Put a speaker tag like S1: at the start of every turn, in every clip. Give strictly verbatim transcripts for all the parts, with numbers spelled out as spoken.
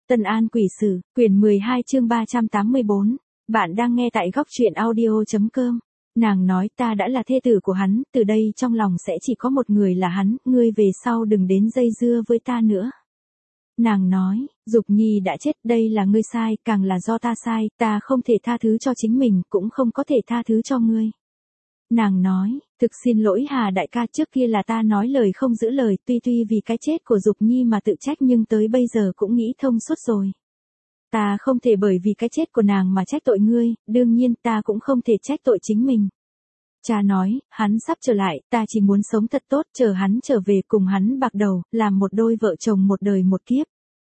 S1: Tân An Quỷ Sử, quyển mười hai chương ba trăm tám mươi bốn. Bạn đang nghe tại góc truyện audio chấm com. Nàng nói ta đã là thê tử của hắn, từ đây trong lòng sẽ chỉ có một người là hắn, ngươi về sau đừng đến dây dưa với ta nữa. Nàng nói, Dục Nhi đã chết, đây là ngươi sai, càng là do ta sai, ta không thể tha thứ cho chính mình, cũng không có thể tha thứ cho ngươi. Nàng nói, thực xin lỗi Hà đại ca, trước kia là ta nói lời không giữ lời, tuy tuy vì cái chết của Dục Nhi mà tự trách nhưng tới bây giờ cũng nghĩ thông suốt rồi. Ta không thể bởi vì cái chết của nàng mà trách tội ngươi, đương nhiên ta cũng không thể trách tội chính mình. Cha nói, hắn sắp trở lại, ta chỉ muốn sống thật tốt, chờ hắn trở về cùng hắn bạc đầu, làm một đôi vợ chồng một đời một kiếp.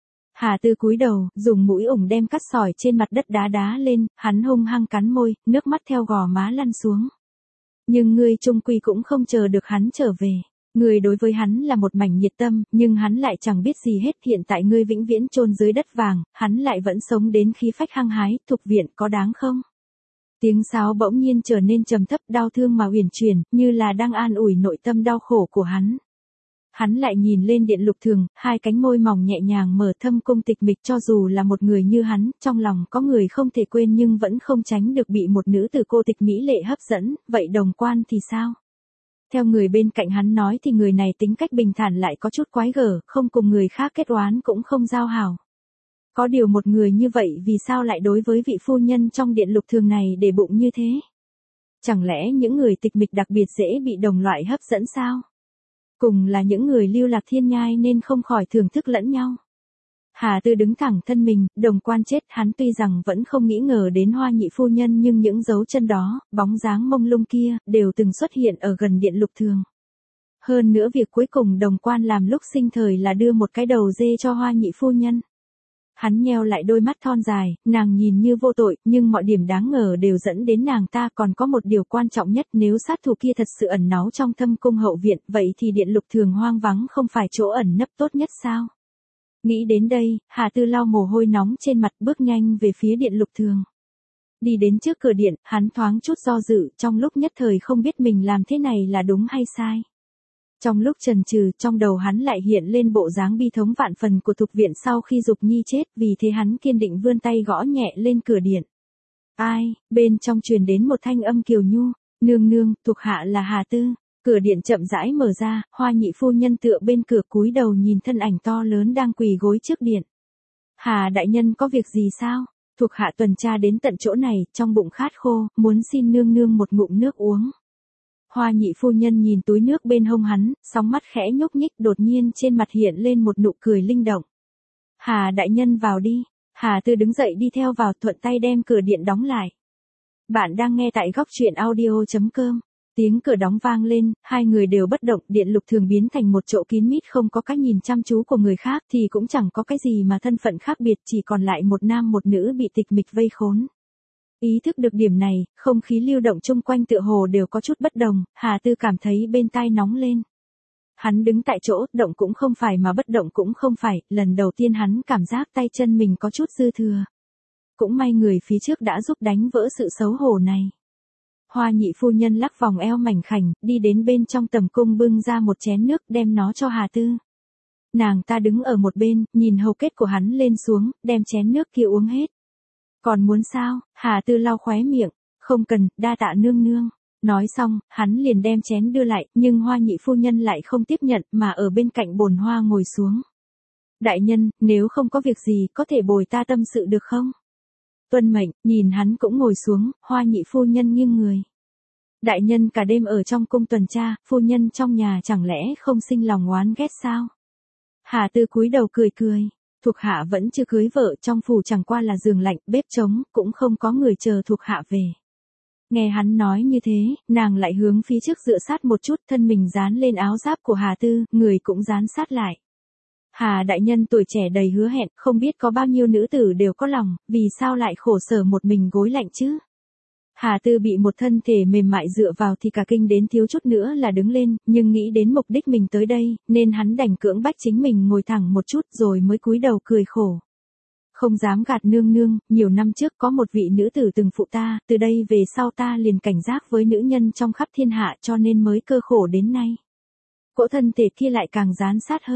S1: Hà Tư cúi đầu, dùng mũi ủng đem cát sỏi trên mặt đất đá đá lên, hắn hung hăng cắn môi, nước mắt theo gò má lăn xuống. Nhưng ngươi chung quy cũng không chờ được hắn trở về. Ngươi đối với hắn là một mảnh nhiệt tâm, nhưng hắn lại chẳng biết gì hết, hiện tại ngươi vĩnh viễn chôn dưới đất vàng, hắn lại vẫn sống đến khí phách hăng hái, Thục Viện có đáng không? Tiếng sáo bỗng nhiên trở nên trầm thấp, đau thương mà uyển chuyển, như là đang an ủi nội tâm đau khổ của hắn. Hắn lại nhìn lên Điện Lục Thường, hai cánh môi mỏng nhẹ nhàng mở, thâm cung tịch mịch, cho dù là một người như hắn, trong lòng có người không thể quên nhưng vẫn không tránh được bị một nữ tử cô tịch mỹ lệ hấp dẫn, vậy Đồng Quan thì sao? Theo người bên cạnh hắn nói thì người này tính cách bình thản lại có chút quái gở, không cùng người khác kết oán cũng không giao hảo. Có điều một người như vậy vì sao lại đối với vị phu nhân trong Điện Lục Thường này để bụng như thế? Chẳng lẽ những người tịch mịch đặc biệt dễ bị đồng loại hấp dẫn sao? Cùng là những người lưu lạc thiên nhai nên không khỏi thưởng thức lẫn nhau. Hà Tư đứng thẳng thân mình, Đồng Quan chết, hắn tuy rằng vẫn không nghĩ ngờ đến Hoa nhị phu nhân nhưng những dấu chân đó, bóng dáng mông lung kia, đều từng xuất hiện ở gần Điện Lục Thường. Hơn nữa việc cuối cùng Đồng Quan làm lúc sinh thời là đưa một cái đầu dê cho Hoa nhị phu nhân. Hắn nheo lại đôi mắt thon dài, nàng nhìn như vô tội, nhưng mọi điểm đáng ngờ đều dẫn đến nàng ta. Còn có một điều quan trọng nhất, nếu sát thủ kia thật sự ẩn náu trong thâm cung hậu viện, vậy thì Điện Lục Thường hoang vắng không phải chỗ ẩn nấp tốt nhất sao? Nghĩ đến đây, Hà Tư lau mồ hôi nóng trên mặt, bước nhanh về phía Điện Lục Thường. Đi đến trước cửa điện, hắn thoáng chút do dự, trong lúc nhất thời không biết mình làm thế này là đúng hay sai. Trong lúc chần chừ, trong đầu hắn lại hiện lên bộ dáng bi thống vạn phần của Thục Viện sau khi Dục Nhi chết, vì thế hắn kiên định vươn tay gõ nhẹ lên cửa điện. Ai, bên trong truyền đến một thanh âm kiều nhu, nương nương, thuộc hạ là Hà Tư. Cửa điện chậm rãi mở ra, Hoa nhị phu nhân tựa bên cửa cúi đầu nhìn thân ảnh to lớn đang quỳ gối trước điện. Hà đại nhân có việc gì sao? Thuộc hạ tuần tra đến tận chỗ này, trong bụng khát khô, muốn xin nương nương một ngụm nước uống. Hoa nhị phu nhân nhìn túi nước bên hông hắn, sóng mắt khẽ nhúc nhích, đột nhiên trên mặt hiện lên một nụ cười linh động. Hà đại nhân vào đi. Hà Tư đứng dậy đi theo vào, thuận tay đem cửa điện đóng lại. Bạn đang nghe tại góc truyện audio chấm com. Tiếng cửa đóng vang lên, hai người đều bất động, Điện Lục Thường biến thành một chỗ kín mít, không có cái nhìn chăm chú của người khác thì cũng chẳng có cái gì mà thân phận khác biệt, chỉ còn lại một nam một nữ bị tịch mịch vây khốn. Ý thức được điểm này, không khí lưu động chung quanh tựa hồ đều có chút bất đồng, Hà Tư cảm thấy bên tai nóng lên. Hắn đứng tại chỗ, động cũng không phải mà bất động cũng không phải, lần đầu tiên hắn cảm giác tay chân mình có chút dư thừa. Cũng may người phía trước đã giúp đánh vỡ sự xấu hổ này. Hoa nhị phu nhân lắc vòng eo mảnh khảnh, đi đến bên trong tầm cung bưng ra một chén nước đem nó cho Hà Tư. Nàng ta đứng ở một bên, nhìn hầu kết của hắn lên xuống, đem chén nước kia uống hết. Còn muốn sao? Hà Tư lau khóe miệng, không cần, đa tạ nương nương. Nói xong, hắn liền đem chén đưa lại, nhưng Hoa nhị phu nhân lại không tiếp nhận mà ở bên cạnh bồn hoa ngồi xuống. Đại nhân, nếu không có việc gì có thể bồi ta tâm sự được không? Tuân mệnh, nhìn hắn cũng ngồi xuống, Hoa nhị phu nhân nghiêng người. Đại nhân cả đêm ở trong cung tuần tra, phu nhân trong nhà chẳng lẽ không sinh lòng oán ghét sao? Hà Tư cúi đầu cười cười. Thuộc hạ vẫn chưa cưới vợ, trong phủ chẳng qua là giường lạnh, bếp trống, cũng không có người chờ thuộc hạ về. Nghe hắn nói như thế, nàng lại hướng phía trước dựa sát một chút, thân mình dán lên áo giáp của Hà Tư, người cũng dán sát lại. Hà đại nhân tuổi trẻ đầy hứa hẹn, không biết có bao nhiêu nữ tử đều có lòng, vì sao lại khổ sở một mình gối lạnh chứ? Hà Tư bị một thân thể mềm mại dựa vào thì cả kinh đến thiếu chút nữa là đứng lên, nhưng nghĩ đến mục đích mình tới đây, nên hắn đành cưỡng bách chính mình ngồi thẳng một chút rồi mới cúi đầu cười khổ. Không dám gạt nương nương, nhiều năm trước có một vị nữ tử từng phụ ta, từ đây về sau ta liền cảnh giác với nữ nhân trong khắp thiên hạ cho nên mới cơ khổ đến nay. Cỗ thân thể kia lại càng dán sát hơn.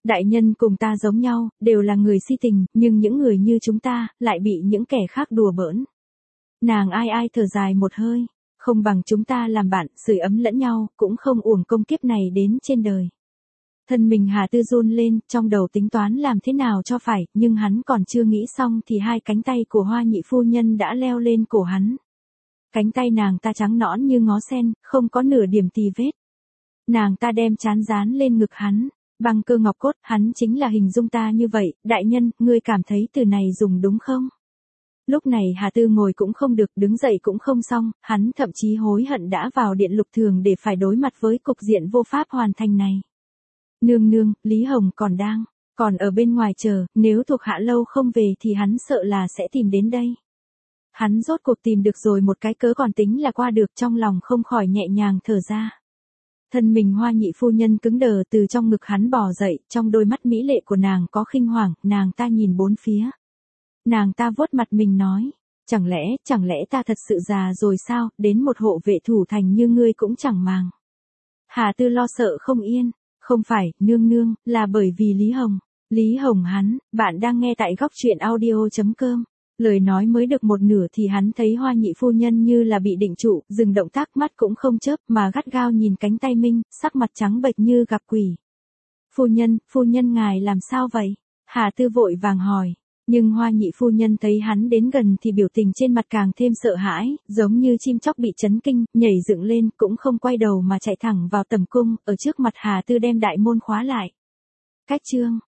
S1: Đại nhân cùng ta giống nhau, đều là người si tình, nhưng những người như chúng ta, lại bị những kẻ khác đùa bỡn. Nàng ai ai thở dài một hơi, không bằng chúng ta làm bạn, sưởi ấm lẫn nhau, cũng không uổng công kiếp này đến trên đời. Thân mình Hà Tư run lên, trong đầu tính toán làm thế nào cho phải, nhưng hắn còn chưa nghĩ xong thì hai cánh tay của Hoa nhị phu nhân đã leo lên cổ hắn. Cánh tay nàng ta trắng nõn như ngó sen, không có nửa điểm tì vết. Nàng ta đem trán dán lên ngực hắn, băng cơ ngọc cốt, hắn chính là hình dung ta như vậy, đại nhân, ngươi cảm thấy từ này dùng đúng không? Lúc này Hà Tư ngồi cũng không được, đứng dậy cũng không xong, hắn thậm chí hối hận đã vào điện lục thường để phải đối mặt với cục diện vô pháp hoàn thành này. Nương nương, Lý Hồng còn đang, còn ở bên ngoài chờ, nếu thuộc hạ lâu không về thì hắn sợ là sẽ tìm đến đây. Hắn rốt cuộc tìm được rồi một cái cớ còn tính là qua được, trong lòng không khỏi nhẹ nhàng thở ra. Thân mình Hoa nhị phu nhân cứng đờ, từ trong ngực hắn bò dậy, trong đôi mắt mỹ lệ của nàng có khinh hoàng, nàng ta nhìn bốn phía. Nàng ta vuốt mặt mình nói, chẳng lẽ, chẳng lẽ ta thật sự già rồi sao, đến một hộ vệ thủ thành như ngươi cũng chẳng màng. Hà Tư lo sợ không yên, không phải, nương nương, là bởi vì Lý Hồng. Lý Hồng hắn, bạn đang nghe tại góc truyện audio chấm com. Lời nói mới được một nửa thì hắn thấy Hoa nhị phu nhân như là bị định trụ, dừng động tác, mắt cũng không chớp mà gắt gao nhìn cánh tay mình, sắc mặt trắng bệch như gặp quỷ. Phu nhân, phu nhân ngài làm sao vậy? Hà Tư vội vàng hỏi. Nhưng Hoa nhị phu nhân thấy hắn đến gần thì biểu tình trên mặt càng thêm sợ hãi, giống như chim chóc bị chấn kinh, nhảy dựng lên, cũng không quay đầu mà chạy thẳng vào tầm cung, ở trước mặt Hà Tư đem đại môn khóa lại. Cách chương